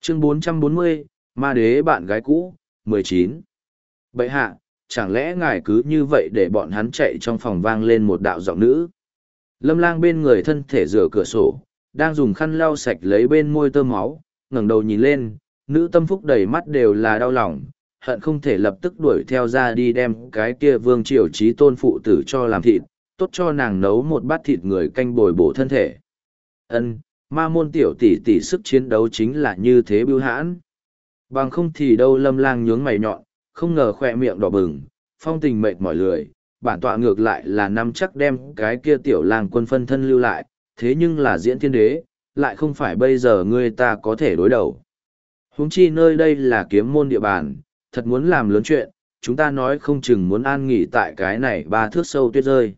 Chương 440, Ma đế bạn gái cũ, 19. Bệ hạ, chẳng lẽ ngài cứ như vậy để bọn hắn chạy trong phòng vang lên một đạo giọng nữ? Lâm Lang bên người thân thể rửa cửa sổ, đang dùng khăn lau sạch lấy bên môi tơ máu, ngẩng đầu nhìn lên, nữ tâm phúc đầy mắt đều là đau lòng, hận không thể lập tức đuổi theo ra đi đem cái kia vương triều chí tôn phụ tử cho làm thịt, tốt cho nàng nấu một bát thịt người canh bồi bổ thân thể. Ân, ma môn tiểu tỷ tỷ sức chiến đấu chính là như thế bưu hãn. Bằng không thì đâu. Lâm Lang nhướng mày nhọn, không ngờ khỏe miệng đỏ bừng, phong tình mệt mỏi lười, bản tọa ngược lại là nắm chắc đem cái kia tiểu lang quân phân thân lưu lại, thế nhưng là diễn thiên đế, lại không phải bây giờ ngươi ta có thể đối đầu. Huống chi nơi đây là kiếm môn địa bàn, thật muốn làm lớn chuyện, chúng ta nói không chừng muốn an nghỉ tại cái này 3 thước sâu tuyết rơi.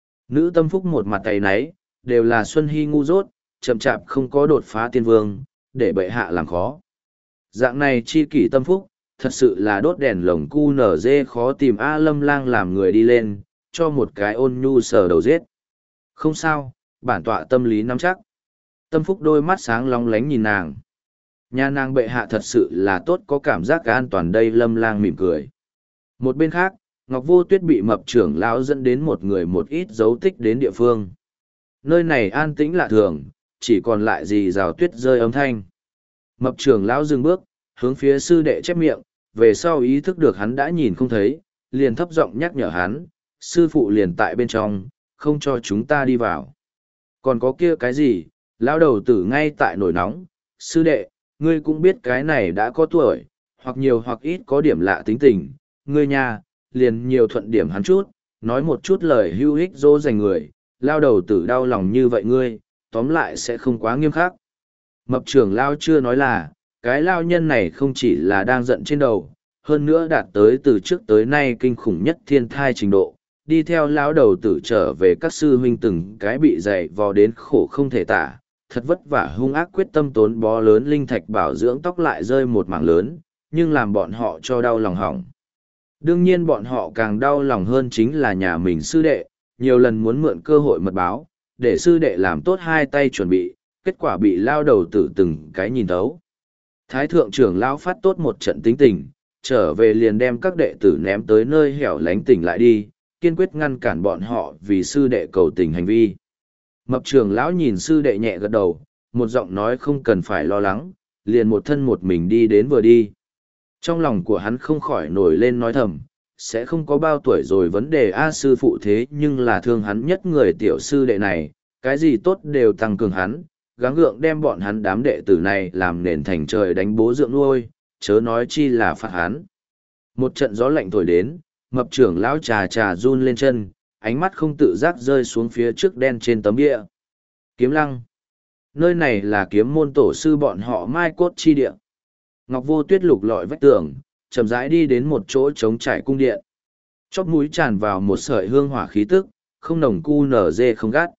Nữ tâm phúc một mặt tay náy, đều là Xuân Hy ngu dốt, chậm chạp không có đột phá tiên vương, để bệ hạ làm khó. Dạng này chi kỷ tâm phúc, thật sự là đốt đèn lồng cu nở dê khó tìm. A Lâm Lang làm người đi lên, cho một cái ôn nhu sờ đầu giết. Không sao, bản tọa tâm lý nắm chắc. Tâm phúc đôi mắt sáng long lánh nhìn nàng. Nhà nàng bệ hạ thật sự là tốt, có cảm giác an toàn đây. Lâm Lang mỉm cười. Một bên khác, Ngọc Vô Tuyết bị mập trưởng lão dẫn đến một người một ít dấu tích đến địa phương. Nơi này an tĩnh lạ thường, chỉ còn lại gì rào tuyết rơi âm thanh. Mập trưởng lão dừng bước, hướng phía sư đệ chép miệng, về sau ý thức được hắn đã nhìn không thấy, liền thấp giọng nhắc nhở hắn, sư phụ liền tại bên trong, không cho chúng ta đi vào. Còn có kia cái gì, lão đầu tử ngay tại nổi nóng, sư đệ, ngươi cũng biết cái này đã có tuổi, hoặc nhiều hoặc ít có điểm lạ tính tình, ngươi nha, liền nhiều thuận điểm hắn chút, nói một chút lời hưu hích dỗ dành người, lao đầu tử đau lòng như vậy ngươi, tóm lại sẽ không quá nghiêm khắc. Mập trưởng lao chưa nói là, cái lao nhân này không chỉ là đang giận trên đầu, hơn nữa đạt tới từ trước tới nay kinh khủng nhất thiên thai trình độ, đi theo lao đầu tử trở về các sư huynh từng cái bị dày vò đến khổ không thể tả, thật vất vả hung ác quyết tâm tốn bó lớn linh thạch bảo dưỡng tóc lại rơi một mảng lớn, nhưng làm bọn họ cho đau lòng hỏng. Đương nhiên bọn họ càng đau lòng hơn chính là nhà mình sư đệ, nhiều lần muốn mượn cơ hội mật báo, để sư đệ làm tốt hai tay chuẩn bị, kết quả bị lao đầu tử từng cái nhìn thấu. Thái thượng trưởng lão phát tốt một trận tính tình, trở về liền đem các đệ tử ném tới nơi hẻo lánh tỉnh lại đi, kiên quyết ngăn cản bọn họ vì sư đệ cầu tình hành vi. Mập trưởng lão nhìn sư đệ nhẹ gật đầu, một giọng nói không cần phải lo lắng, liền một thân một mình đi đến vừa đi. Trong lòng của hắn không khỏi nổi lên nói thầm, sẽ không có bao tuổi rồi vấn đề A sư phụ thế nhưng là thương hắn nhất người tiểu sư đệ này, cái gì tốt đều tăng cường hắn, gắng gượng đem bọn hắn đám đệ tử này làm nền thành trời đánh bố dưỡng nuôi, chớ nói chi là phạt hắn. Một trận gió lạnh thổi đến, mập trưởng lão trà trà run lên chân, ánh mắt không tự giác rơi xuống phía trước đen trên tấm địa. Kiếm lăng. Nơi này là kiếm môn tổ sư bọn họ mai cốt chi địa. Ngọc Vô Tuyết lục lọi vách tường, chậm rãi đi đến một chỗ trống trải cung điện. Chóp mũi tràn vào một sợi hương hỏa khí tức, không nồng cu nở dê không gắt.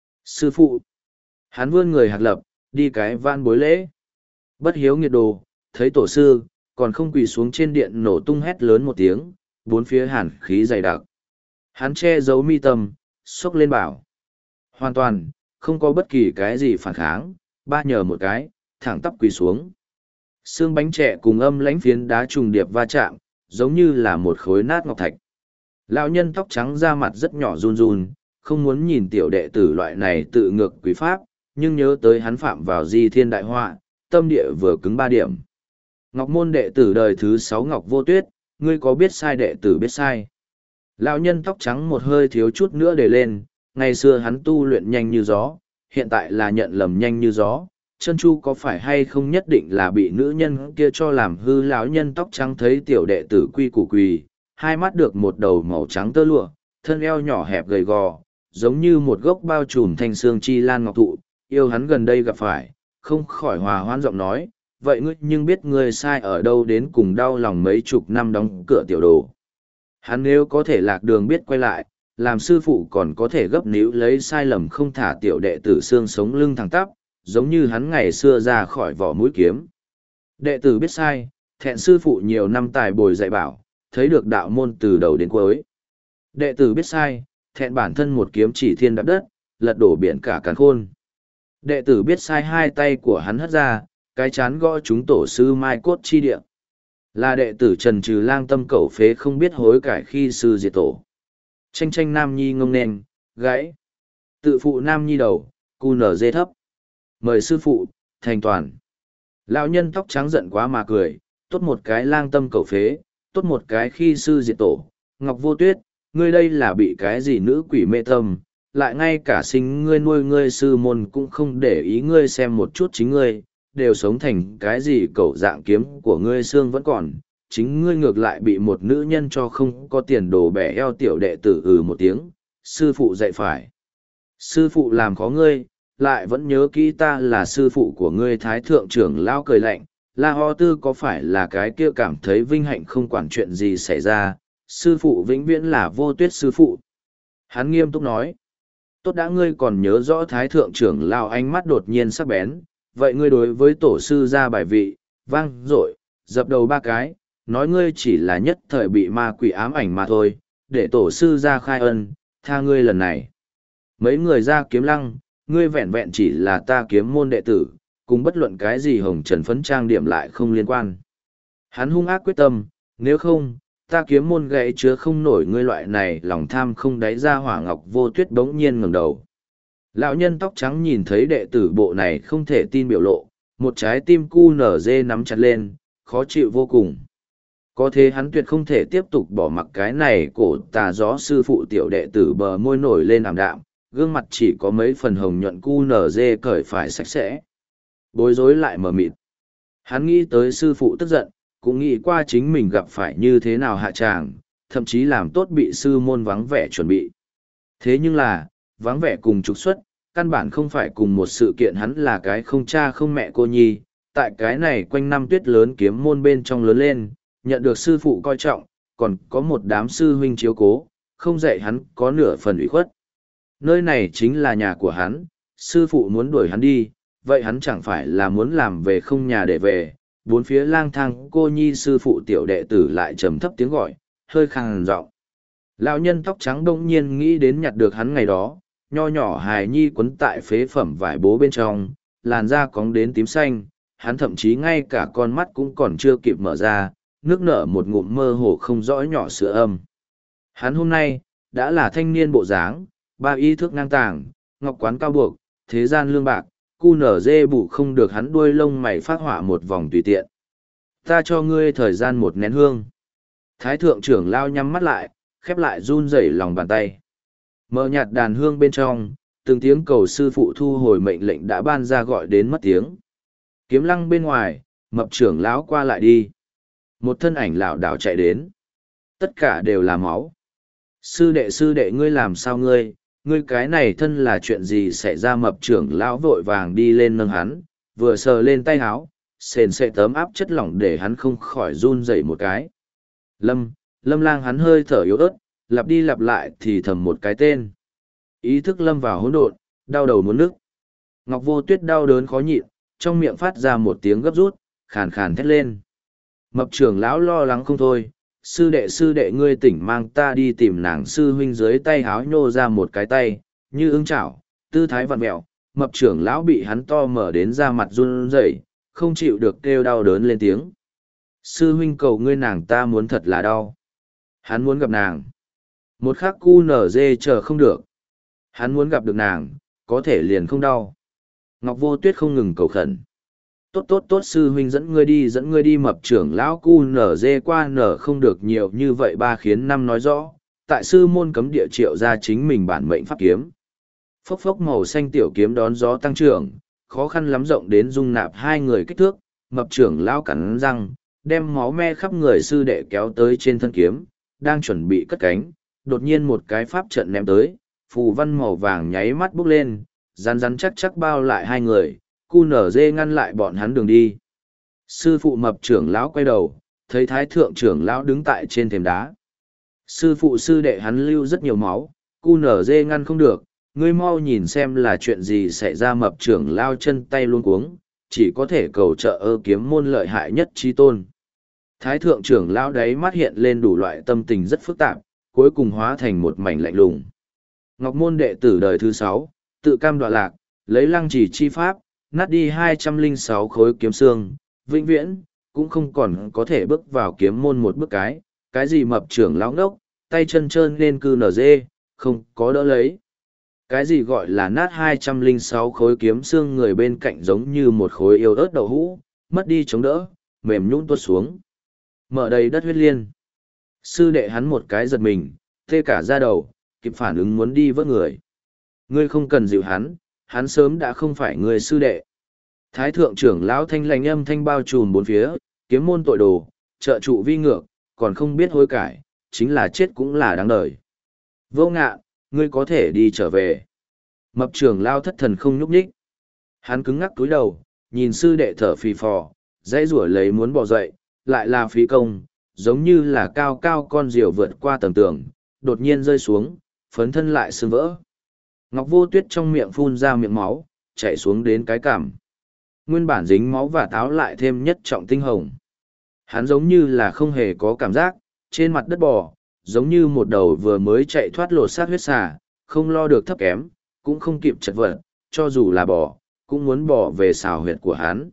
Sư phụ. Hắn vươn người hạc lập, đi cái van bối lễ. Bất hiếu nghiệt đồ, thấy tổ sư, còn không quỳ xuống trên điện nổ tung hét lớn một tiếng, bốn phía hàn khí dày đặc. Hắn che giấu mi tâm, xốc lên bảo. Hoàn toàn, không có bất kỳ cái gì phản kháng, ba nhờ một cái, thẳng tắp quỳ xuống. Xương bánh trẻ cùng âm lãnh phiến đá trùng điệp va chạm, giống như là một khối nát ngọc thạch. Lão nhân tóc trắng da mặt rất nhỏ run run, không muốn nhìn tiểu đệ tử loại này tự ngược quý pháp, nhưng nhớ tới hắn phạm vào di thiên đại họa, tâm địa vừa cứng 3 điểm. Ngọc môn đệ tử đời thứ 6 Ngọc Vô Tuyết, ngươi có biết sai đệ tử biết sai. Lão nhân tóc trắng một hơi thiếu chút nữa để lên, ngày xưa hắn tu luyện nhanh như gió, hiện tại là nhận lầm nhanh như gió. Chân chu có phải hay không nhất định là bị nữ nhân kia cho làm hư. Lão nhân tóc trắng thấy tiểu đệ tử quy củ quỳ, hai mắt được một đầu màu trắng tơ lụa, thân eo nhỏ hẹp gầy gò, giống như một gốc bao trùm thanh xương chi lan ngọc thụ, yêu hắn gần đây gặp phải, không khỏi hòa hoãn giọng nói, vậy ngươi nhưng biết ngươi sai ở đâu đến cùng đau lòng mấy chục năm đóng cửa tiểu đồ. Hắn nếu có thể lạc đường biết quay lại, làm sư phụ còn có thể gấp níu lấy sai lầm không thả tiểu đệ tử xương sống lưng thẳng tắp, giống như hắn ngày xưa ra khỏi vỏ mũi kiếm. Đệ tử biết sai, thẹn sư phụ nhiều năm tài bồi dạy bảo, thấy được đạo môn từ đầu đến cuối. Đệ tử biết sai, thẹn bản thân một kiếm chỉ thiên đạp đất, lật đổ biển cả càn khôn. Đệ tử biết sai, hai tay của hắn hất ra, cái chán gõ chúng tổ sư mai cốt chi địa. Là đệ tử Trần Trừ Lang tâm cẩu phế không biết hối cải khi sư diệt tổ. Tranh tranh nam nhi ngông nền, gãy. Tự phụ nam nhi đầu, cu nở dê thấp. Mời sư phụ, thành toàn. Lão nhân tóc trắng giận quá mà cười, tốt một cái lang tâm cẩu phế, tốt một cái khi sư diệt tổ. Ngọc Vô Tuyết, ngươi đây là bị cái gì nữ quỷ mê tâm, lại ngay cả sinh ngươi nuôi ngươi sư môn cũng không để ý ngươi xem một chút chính ngươi, đều sống thành cái gì cẩu dạng kiếm của ngươi xương vẫn còn, chính ngươi ngược lại bị một nữ nhân cho không có tiền đồ bẻ eo tiểu đệ tử một tiếng, sư phụ dạy phải. Sư phụ làm khó ngươi, lại vẫn nhớ kỹ ta là sư phụ của ngươi. Thái thượng trưởng lao cười lạnh, La Ho Tư có phải là cái kia cảm thấy vinh hạnh không quản chuyện gì xảy ra, sư phụ vĩnh viễn là Vô Tuyết sư phụ. Hắn nghiêm túc nói, tốt đã ngươi còn nhớ rõ thái thượng trưởng lao ánh mắt đột nhiên sắc bén, vậy ngươi đối với tổ sư ra bài vị, vang dội, dập đầu ba cái, nói ngươi chỉ là nhất thời bị ma quỷ ám ảnh mà thôi, để tổ sư ra khai ân, tha ngươi lần này. Mấy người ra kiếm lăng, ngươi vẹn vẹn chỉ là ta kiếm môn đệ tử, cùng bất luận cái gì hồng trần phấn trang điểm lại không liên quan. Hắn hung ác quyết tâm, nếu không, ta kiếm môn gãy chứa không nổi ngươi loại này lòng tham không đáy ra. Hỏa Ngọc Vô Tuyết bỗng nhiên ngẩng đầu. Lão nhân tóc trắng nhìn thấy đệ tử bộ này không thể tin biểu lộ, một trái tim cu nở dê nắm chặt lên, khó chịu vô cùng. Có thế hắn tuyệt không thể tiếp tục bỏ mặc cái này cổ tà gió sư phụ tiểu đệ tử, bờ môi nổi lên ảm đạm, gương mặt chỉ có mấy phần hồng nhuận cu nở dê cởi phải sạch sẽ. Bối rối lại mờ mịt. Hắn nghĩ tới sư phụ tức giận, cũng nghĩ qua chính mình gặp phải như thế nào hạ tràng, thậm chí làm tốt bị sư môn vắng vẻ chuẩn bị. Thế nhưng là, vắng vẻ cùng trục xuất, căn bản không phải cùng một sự kiện. Hắn là cái không cha không mẹ cô nhi, tại cái này quanh năm tuyết lớn kiếm môn bên trong lớn lên, nhận được sư phụ coi trọng, còn có một đám sư huynh chiếu cố, không dạy hắn có nửa phần ủy khuất. Nơi này chính là nhà của hắn, sư phụ muốn đuổi hắn đi, vậy hắn chẳng phải là muốn làm về không nhà để về. Bốn phía lang thang cô nhi sư phụ tiểu đệ tử lại trầm thấp tiếng gọi, hơi khàn giọng. Lão nhân tóc trắng đông nhiên nghĩ đến nhặt được hắn ngày đó, nho nhỏ hài nhi quấn tại phế phẩm vải bố bên trong, làn da cóng đến tím xanh, hắn thậm chí ngay cả con mắt cũng còn chưa kịp mở ra, nước nở một ngụm mơ hồ không rõ nhỏ sữa âm. Hắn hôm nay, đã là thanh niên bộ dáng, ba y thước ngang tàng, ngọc quán cao buộc, thế gian lương bạc, cu nở dê bụ không được hắn đuôi lông mày phát họa một vòng tùy tiện. Ta cho ngươi thời gian một nén hương. Thái thượng trưởng lao nhắm mắt lại, khép lại run rẩy lòng bàn tay. Mở nhạt đàn hương bên trong, từng tiếng cầu sư phụ thu hồi mệnh lệnh đã ban ra gọi đến mất tiếng. Kiếm lăng bên ngoài, mập trưởng lão qua lại đi. Một thân ảnh lảo đảo chạy đến. Tất cả đều là máu. Sư đệ ngươi làm sao ngươi cái này thân là chuyện gì xảy ra? Mập trưởng lão vội vàng đi lên nâng hắn, vừa sờ lên tay áo, sền sệ tấm áp chất lỏng để hắn không khỏi run rẩy một cái. Lâm Lang. Hắn hơi thở yếu ớt, lặp đi lặp lại thì thầm một cái tên. Ý thức lâm vào hỗn độn, đau đầu muốn nức. Ngọc Vô Tuyết đau đớn khó nhịn, trong miệng phát ra một tiếng gấp rút, khàn khàn thét lên. Mập trưởng lão lo lắng không thôi, sư đệ ngươi tỉnh mang ta đi tìm nàng. Sư huynh dưới tay háo nhô ra một cái tay, như ưng chảo, tư thái vặn mẹo. Mập trưởng lão bị hắn to mở đến ra mặt run rẩy, không chịu được kêu đau đớn lên tiếng. Sư huynh cầu ngươi, nàng ta muốn thật là đau. Hắn muốn gặp nàng. Một khắc cu nở dê chờ không được. Hắn muốn gặp được nàng, có thể liền không đau. Ngọc Vô Tuyết không ngừng cầu khẩn. Tốt sư huynh dẫn ngươi đi. Mập trưởng lão cu nở dê qua nở không được nhiều như vậy ba khiến năm nói rõ, tại sư môn cấm địa triệu ra chính mình bản mệnh pháp kiếm. Phốc phốc màu xanh tiểu kiếm đón gió tăng trưởng, khó khăn lắm rộng đến dung nạp hai người kích thước. Mập trưởng lão cắn răng, đem máu me khắp người sư đệ kéo tới trên thân kiếm, đang chuẩn bị cất cánh, đột nhiên một cái pháp trận ném tới, phù văn màu vàng nháy mắt bốc lên, rắn chắc bao lại hai người, cu nở dê ngăn lại bọn hắn đường đi. Sư phụ mập trưởng lão quay đầu, thấy thái thượng trưởng lão đứng tại trên thềm đá. Sư phụ sư đệ hắn lưu rất nhiều máu, cu nở dê ngăn không được, ngươi mau nhìn xem là chuyện gì xảy ra. Mập trưởng lao chân tay luôn cuống, chỉ có thể cầu trợ kiếm môn lợi hại nhất chí tôn. Thái thượng trưởng lão đáy mắt hiện lên đủ loại tâm tình rất phức tạp, cuối cùng hóa thành một mảnh lạnh lùng. Ngọc môn đệ tử đời thứ 6, tự cam đoạ lạc, lấy lăng trì chi pháp, nát đi 206 khối kiếm xương, vĩnh viễn, cũng không còn có thể bước vào kiếm môn một bước cái gì mập trưởng lão ngốc, tay chân trơn nên cư nở dê, không có đỡ lấy. Cái gì gọi là nát 206 khối kiếm xương người bên cạnh giống như một khối yêu ớt đậu hũ, mất đi chống đỡ, mềm nhũn tuột xuống. Mở đầy đất huyết liên. Sư đệ hắn một cái giật mình, tê cả da đầu, kịp phản ứng muốn đi vớt người. Ngươi không cần dịu hắn sớm đã không phải người sư đệ. Thái thượng trưởng lão thanh lành âm thanh bao trùm bốn phía, kiếm môn tội đồ, trợ trụ vi ngược, còn không biết hối cải, chính là chết cũng là đáng đời. Vô Ngạn, ngươi có thể đi trở về. Mập trưởng lão thất thần không nhúc nhích. Hắn cứng ngắc cúi đầu, nhìn sư đệ thở phì phò, dãy rủa lấy muốn bỏ dậy, lại là phí công, giống như là cao cao con diều vượt qua tầng tường, đột nhiên rơi xuống, phấn thân lại sưng vỡ. Ngọc Vô Tuyết trong miệng phun ra miệng máu, chảy xuống đến cái cằm. Nguyên bản dính máu và táo lại thêm nhất trọng tinh hồng. Hắn giống như là không hề có cảm giác, trên mặt đất bò, giống như một đầu vừa mới chạy thoát lột xác huyết xà, không lo được thấp kém, cũng không kịp chật vật, cho dù là bò, cũng muốn bò về xào huyệt của hắn.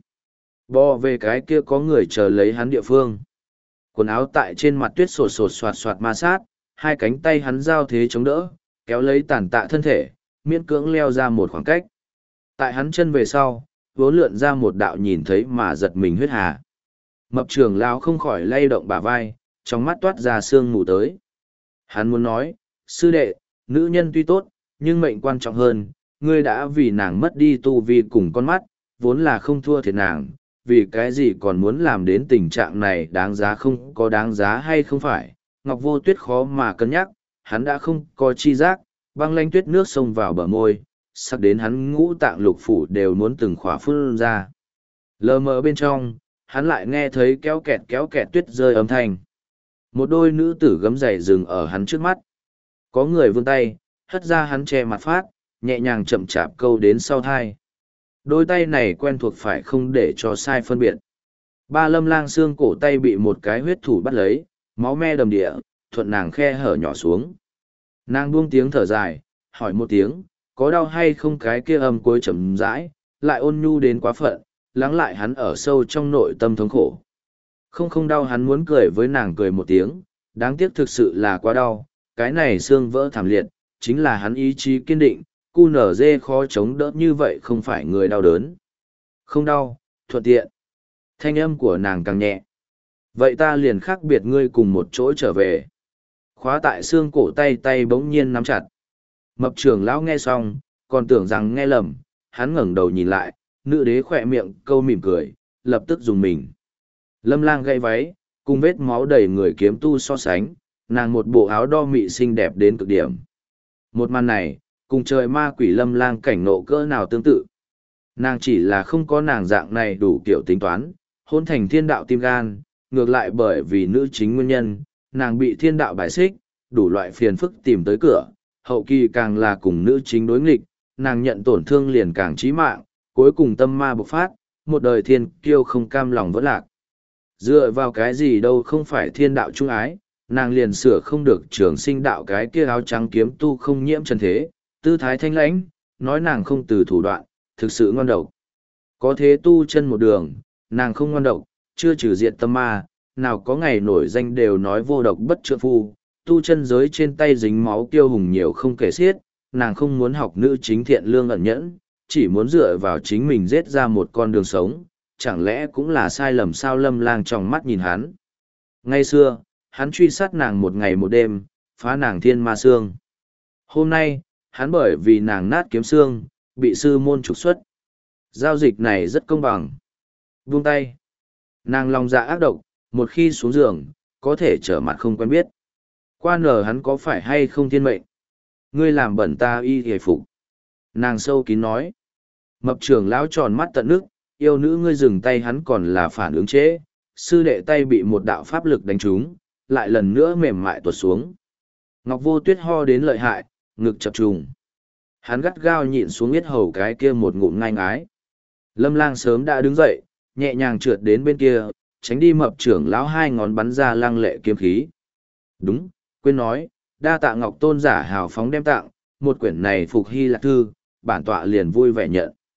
Bò về cái kia có người chờ lấy hắn địa phương. Quần áo tại trên mặt tuyết sột sột soạt soạt ma sát, hai cánh tay hắn giao thế chống đỡ, kéo lấy tàn tạ thân thể, miễn cưỡng leo ra một khoảng cách. Tại hắn chân về sau, vốn lượn ra một đạo nhìn thấy mà giật mình huyết hà. Mập trưởng lão không khỏi lay động bả vai, trong mắt toát ra sương mù tới. Hắn muốn nói, sư đệ, nữ nhân tuy tốt, nhưng mệnh quan trọng hơn, ngươi đã vì nàng mất đi tu vi cùng con mắt, vốn là không thua thiệt nàng, vì cái gì còn muốn làm đến tình trạng này đáng giá không có đáng giá hay không phải. Ngọc Vô Tuyết khó mà cân nhắc, hắn đã không có chi giác, băng lanh tuyết nước xông vào bờ môi, sắc đến hắn ngũ tạng lục phủ đều muốn từng khỏa phun ra. Lờ mờ bên trong, hắn lại nghe thấy kéo kẹt tuyết rơi âm thanh. Một đôi nữ tử gấm giày dừng ở hắn trước mắt. Có người vươn tay, hất ra hắn che mặt phát, nhẹ nhàng chậm chạp câu đến sau thai. Đôi tay này quen thuộc phải không để cho sai phân biệt. Ba Lâm Lang xương cổ tay bị một cái huyết thủ bắt lấy, máu me đầm địa, thuận nàng khe hở nhỏ xuống. Nàng buông tiếng thở dài, hỏi một tiếng, có đau hay không, cái kia âm cuối chậm rãi, lại ôn nhu đến quá phận, lắng lại hắn ở sâu trong nội tâm thống khổ. Không đau, hắn muốn cười với nàng cười một tiếng, đáng tiếc thực sự là quá đau, cái này xương vỡ thảm liệt, chính là hắn ý chí kiên định, cu nở dê khó chống đỡ như vậy không phải người đau đớn. Không đau, thuận tiện. Thanh âm của nàng càng nhẹ. Vậy ta liền khác biệt ngươi cùng một chỗ trở về. Khóa tại xương cổ tay bỗng nhiên nắm chặt. Mập trưởng lão nghe xong, còn tưởng rằng nghe lầm, hắn ngẩng đầu nhìn lại, nữ đế khỏe miệng câu mỉm cười, lập tức dùng mình. Lâm Lang gãy váy, cùng vết máu đầy người kiếm tu so sánh, nàng một bộ áo đo mị xinh đẹp đến cực điểm. Một màn này, cùng trời ma quỷ Lâm Lang cảnh nộ cỡ nào tương tự. Nàng chỉ là không có nàng dạng này đủ kiểu tính toán, hôn thành thiên đạo tim gan, ngược lại bởi vì nữ chính nguyên nhân, nàng bị thiên đạo bài xích, đủ loại phiền phức tìm tới cửa, hậu kỳ càng là cùng nữ chính đối nghịch, nàng nhận tổn thương liền càng chí mạng, cuối cùng tâm ma bộc phát, một đời thiên kiêu không cam lòng vỡ lạc. Dựa vào cái gì đâu không phải thiên đạo trung ái, nàng liền sửa không được trường sinh đạo cái kia áo trắng kiếm tu không nhiễm trần thế, tư thái thanh lãnh, nói nàng không từ thủ đoạn, thực sự ngon độc. Có thế tu chân một đường, nàng không ngon độc, chưa trừ diệt tâm ma, nào có ngày nổi danh đều nói vô độc bất trượng phu, tu chân giới trên tay dính máu kiêu hùng nhiều không kể xiết, nàng không muốn học nữ chính thiện lương ẩn nhẫn, chỉ muốn dựa vào chính mình giết ra một con đường sống, chẳng lẽ cũng là sai lầm sao? Lâm Lang trong mắt nhìn hắn. Ngày xưa, hắn truy sát nàng một ngày một đêm, phá nàng thiên ma xương. Hôm nay, hắn bởi vì nàng nát kiếm xương, bị sư môn trục xuất. Giao dịch này rất công bằng. Buông tay. Nàng lòng dạ ác độc, một khi xuống giường, có thể trở mặt không quen biết. Qua nở hắn có phải hay không thiên mệnh? Ngươi làm bẩn ta y hề phục. Nàng sâu kín nói. Mập trưởng lão tròn mắt tận nước, yêu nữ ngươi dừng tay, hắn còn là phản ứng chế. Sư đệ tay bị một đạo pháp lực đánh trúng, lại lần nữa mềm mại tuột xuống. Ngọc Vô Tuyết ho đến lợi hại, ngực chập trùng. Hắn gắt gao nhịn xuống yết hầu cái kia một ngụm ngai ngái. Lâm Lang sớm đã đứng dậy, nhẹ nhàng trượt đến bên kia, tránh đi mập trưởng lão hai ngón bắn ra lăng lệ kiếm khí. Đúng, quên nói, đa tạ Ngọc tôn giả hào phóng đem tặng, một quyển này phục hy lạc thư, bản tọa liền vui vẻ nhận.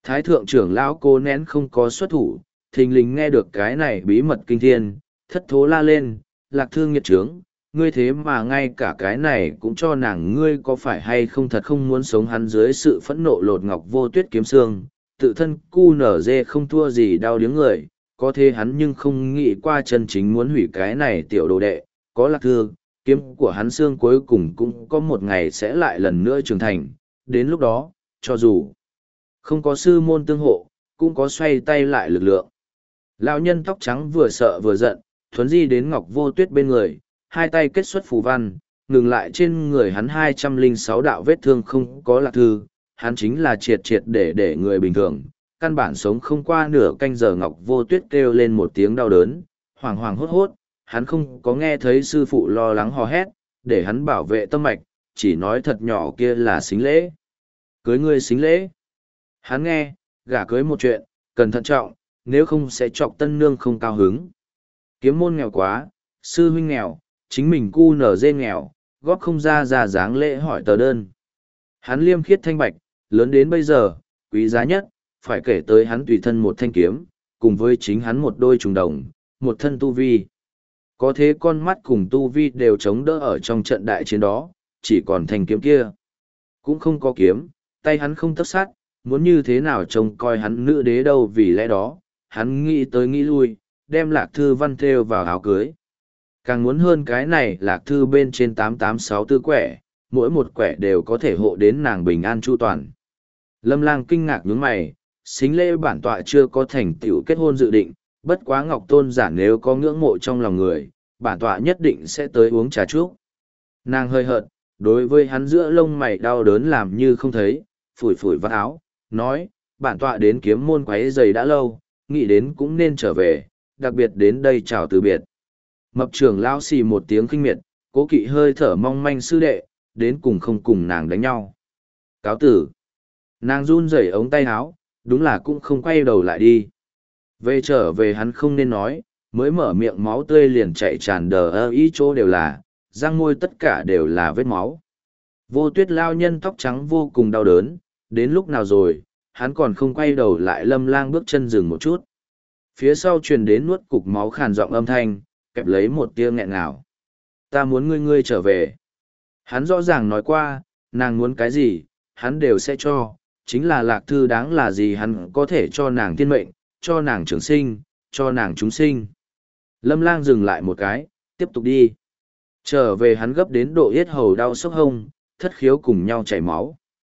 Thái thượng trưởng lão cố nén không có xuất thủ, thình lình nghe được cái này bí mật kinh thiên, thất thố la lên, Lạc Thư nghiệt trướng, ngươi thế mà ngay cả cái này cũng cho nàng, ngươi có phải hay không thật không muốn sống. Hắn dưới sự phẫn nộ lột ngọc vô tuyết kiếm xương, tự thân cu nở dê không thua gì đau điếng người, có thế hắn nhưng không nghĩ qua chân chính muốn hủy cái này tiểu đồ đệ, có Lạc Thư, kiếm của hắn xương cuối cùng cũng có một ngày sẽ lại lần nữa trưởng thành, đến lúc đó, cho dù không có sư môn tương hộ, cũng có xoay tay lại lực lượng. Lão nhân tóc trắng vừa sợ vừa giận, thuấn di đến Ngọc Vô Tuyết bên người, hai tay kết xuất phù văn, ngừng lại trên người hắn 206 đạo vết thương không có Lạc Thư, hắn chính là triệt triệt để người bình thường, căn bản sống không qua nửa canh giờ. Ngọc Vô Tuyết kêu lên một tiếng đau đớn, hoảng hoảng hốt hốt, hắn không có nghe thấy sư phụ lo lắng hò hét, để hắn bảo vệ tâm mạch, chỉ nói thật nhỏ kia là xính lễ. Cưới ngươi xính lễ. Hắn nghe, gả cưới một chuyện, cần thận trọng, nếu không sẽ chọc tân nương không cao hứng. Kiếm môn nghèo quá, sư huynh nghèo, chính mình cu nở dê nghèo, góp không ra dáng lễ hỏi tờ đơn. Hắn liêm khiết thanh bạch, lớn đến bây giờ, quý giá nhất, phải kể tới hắn tùy thân một thanh kiếm, cùng với chính hắn một đôi trùng đồng, một thân tu vi. Có thế con mắt cùng tu vi đều chống đỡ ở trong trận đại chiến đó, chỉ còn thanh kiếm kia. Cũng không có kiếm, tay hắn không tấc sát, muốn như thế nào trông coi hắn nữ đế đâu. Vì lẽ đó, hắn nghĩ tới nghĩ lui, đem Lạc Thư văn thêu vào áo cưới. Càng muốn hơn cái này, Lạc Thư bên trên 886 quẻ, mỗi một quẻ đều có thể hộ đến nàng bình an chu toàn. Lâm Lang kinh ngạc nhướng mày, xính lễ bản tọa chưa có thành tựu kết hôn dự định, bất quá Ngọc Tôn giả nếu có ngưỡng mộ trong lòng người, bản tọa nhất định sẽ tới uống trà chúc. Nàng hơi hợt, đối với hắn giữa lông mày đau đớn làm như không thấy, phủi phủi vắt áo, nói, bản tọa đến kiếm môn quấy giày đã lâu, nghĩ đến cũng nên trở về, đặc biệt đến đây chào từ biệt. Mập trưởng lão xì một tiếng khinh miệt, cố kỵ hơi thở mong manh sư đệ, đến cùng không cùng nàng đánh nhau. Cáo tử. Nàng run rẩy ống tay áo, đúng là cũng không quay đầu lại đi. Về trở về hắn không nên nói, mới mở miệng máu tươi liền chạy tràn đờ ý chỗ đều là, răng môi tất cả đều là vết máu. Vô Tuyết lao nhân tóc trắng vô cùng đau đớn, đến lúc nào rồi, hắn còn không quay đầu lại. Lâm Lang bước chân dừng một chút. Phía sau truyền đến nuốt cục máu khàn giọng âm thanh, kẹp lấy một tia nghẹn ngào. Ta muốn ngươi trở về. Hắn rõ ràng nói qua, nàng muốn cái gì, hắn đều sẽ cho, chính là Lạc Thư đáng là gì hắn có thể cho nàng thiên mệnh, cho nàng trường sinh, cho nàng chúng sinh. Lâm Lang dừng lại một cái, tiếp tục đi. Trở về hắn gấp đến độ yết hầu đau sốc hông, thất khiếu cùng nhau chảy máu.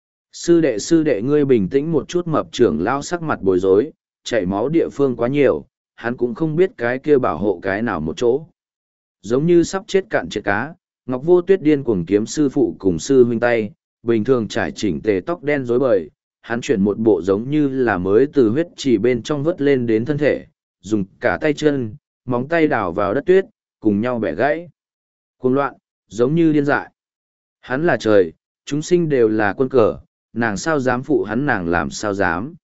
Sư đệ ngươi bình tĩnh một chút. Mập trưởng lao sắc mặt bối rối, chảy máu địa phương quá nhiều, hắn cũng không biết cái kia bảo hộ cái nào một chỗ. Giống như sắp chết cạn chết cá, Ngọc Vô Tuyết điên cuồng kiếm sư phụ cùng sư huynh tay, bình thường trải chỉnh tề tóc đen rối bời, hắn chuyển một bộ giống như là mới từ huyết trì bên trong vớt lên đến thân thể, dùng cả tay chân, móng tay đào vào đất tuyết, cùng nhau bẻ gãy. Cuồng loạn, giống như điên dại. Hắn là trời, chúng sinh đều là quân cờ, nàng sao dám phụ hắn, nàng làm sao dám.